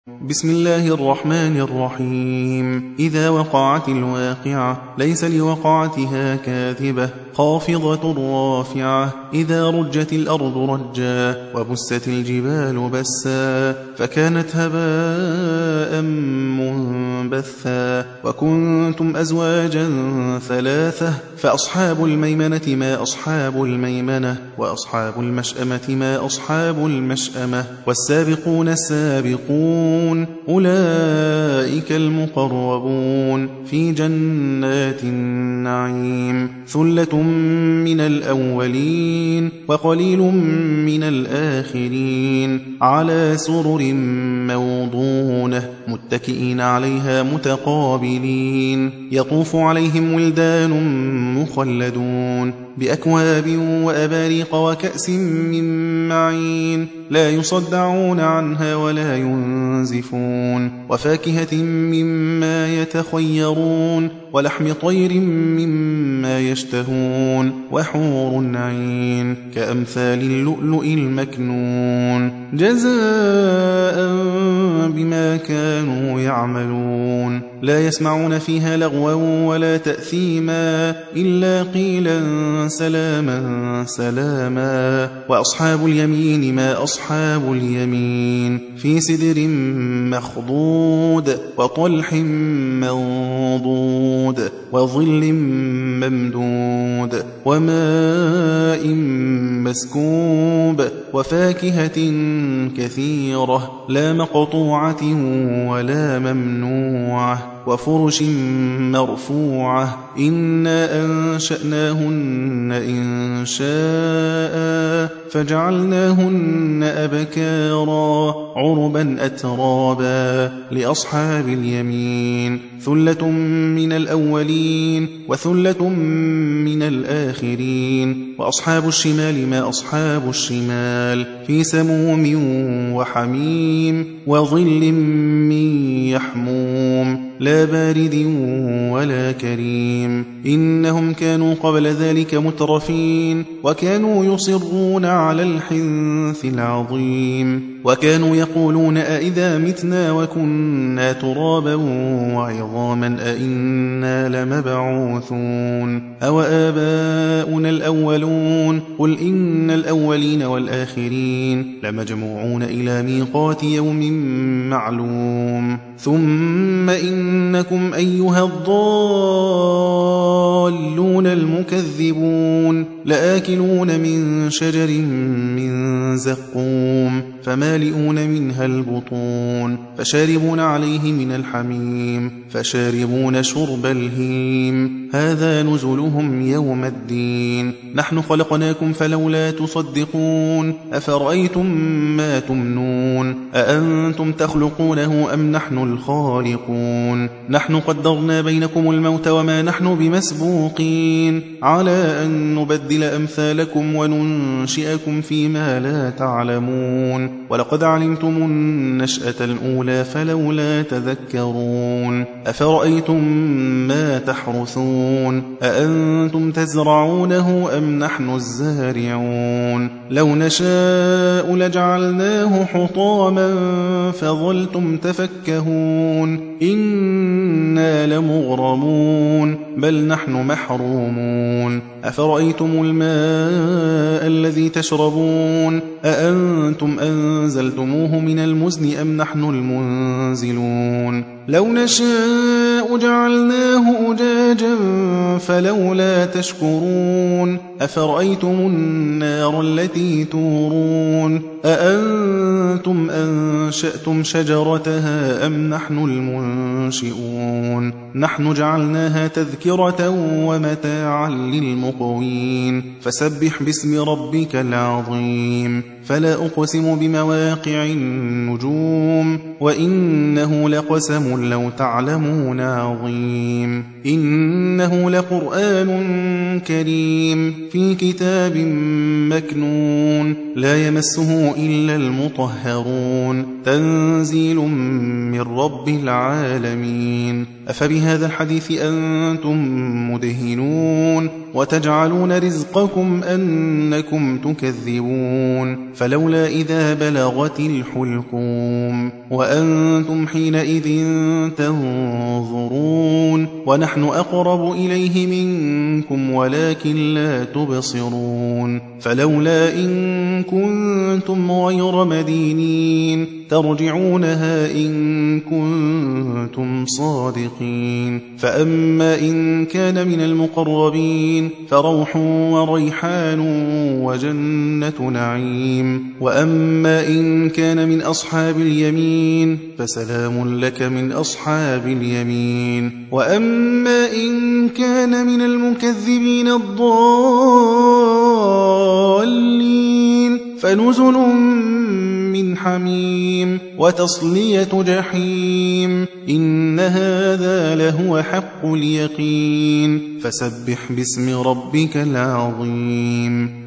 بسم الله الرحمن الرحيم. إذا وقعت الواقعة ليس لوقعتها كاذبة خافضة رافعة. إذا رجت الأرض رجا وبست الجبال بسا فكانت هباء منبثا وكنتم أزواجا ثلاثة فأصحاب الميمنة ما أصحاب الميمنة وأصحاب المشأمة ما أصحاب المشأمة والسابقون السابقون أولئك المقربون في جنات النعيم. ثلة من الأولين وقليل من الآخرين على سرر موضونة متكئين عليها متقابلين يطوف عليهم ولدان مخلدون بأكواب وأباريق وكأس من معين لا يصدعون عنها ولا ينزفون وفاكهة مما يتخيرون ولحم طير مما يشتهون وحور عين كأمثال اللؤلؤ المكنون جزاء بما كانوا يعملون. لا يسمعون فيها لغوا ولا تأثيما إلا قيلا سلاما سلاما. وأصحاب اليمين ما أصحاب اليمين في سدر مخضود وطلح منضود وظل ممدود وماء مسكوب وفاكهة كثيرة لا مقطوعة ولا ممنوعة وفرش مرفوعة إنا أنشأناهن إن شاء فجعلناهن أبكارا عربا أترابا لأصحاب اليمين. ثلة من الأولين وثلة من الآخرين وأصحاب الشمال ما أصحاب الشمال في سموم وحميم وظل من يحموم لا بارد ولا كريم. إنهم كانوا قبل ذلك مترفين وكانوا يصرون على الحنث العظيم وكانوا يقولون أئذا متنا وكنا ترابا وعظاما أئنا لمبعوثون أو آباؤنا الأولون قل إن الأولين والآخرين لمجموعون إلى ميقات يوم معلوم. ثم إنكم أيها الضالون المكذبون لآكلون من شجر من زقوم فمالئون منها البطون فشاربون عليه من الحميم فشاربون شرب الهيم هذا نزلهم يوم الدين. نحن خلقناكم فلولا تصدقون أفرأيتم ما تمنون أأنتم تخلقونه أم نحن الخالقون. نحن قدرنا بينكم الموت وما نحن بمسبوقين على أن نبدل أمثالكم وننشئكم فيما لا تعلمون ولقد علمتم النشأة الأولى فلولا تذكرون. أفرأيتم ما تحرثون أأنتم تزرعونه أم نحن الزارعون لو نشاء لجعلناه حطاما فظلتم تفكهون إنا لمغرمون بل نحن محرومون. أفرأيتم الماء الذي تشربون أأنتم أنزلتموه من المزن أم نحن المنزلون لو نشاء جعلناه أجاجا فلولا تشكرون. أفرأيتم النار التي تورون أأنتم أنشأتم شجرتها أم نحن المنشئون نحن جعلناها تذكرة ومتاعا للمقوين. فسبح باسم ربك العظيم. فلا أقسم بمواقع النجوم وإنه لقسم لو تعلمون عظيم. إنه لقرآن كريم في كتاب مكنون لا يمسه إلا المطهرون تنزيل من رب العالمين. أفبهذا الحديث أنتم مدهنون وتجعلون رزقكم أنكم تكذبون فلولا إذا بلغت الحلقوم وأنتم حينئذ تنظرون ونحن أقرب إليه منكم ولكن لا تبصرون فلولا إن كنتم غير مدينين ترجعونها إن كنتم صادقين فأما إن كان من المقربين فروح وريحان وجنة نعيم وأما إن كان من أصحاب اليمين فسلام لك من أصحاب اليمين وأما إن كان من المكذبين الضالين فنزل من حميم وتصلية جحيم إن هذا لهو حق اليقين فسبح باسم ربك العظيم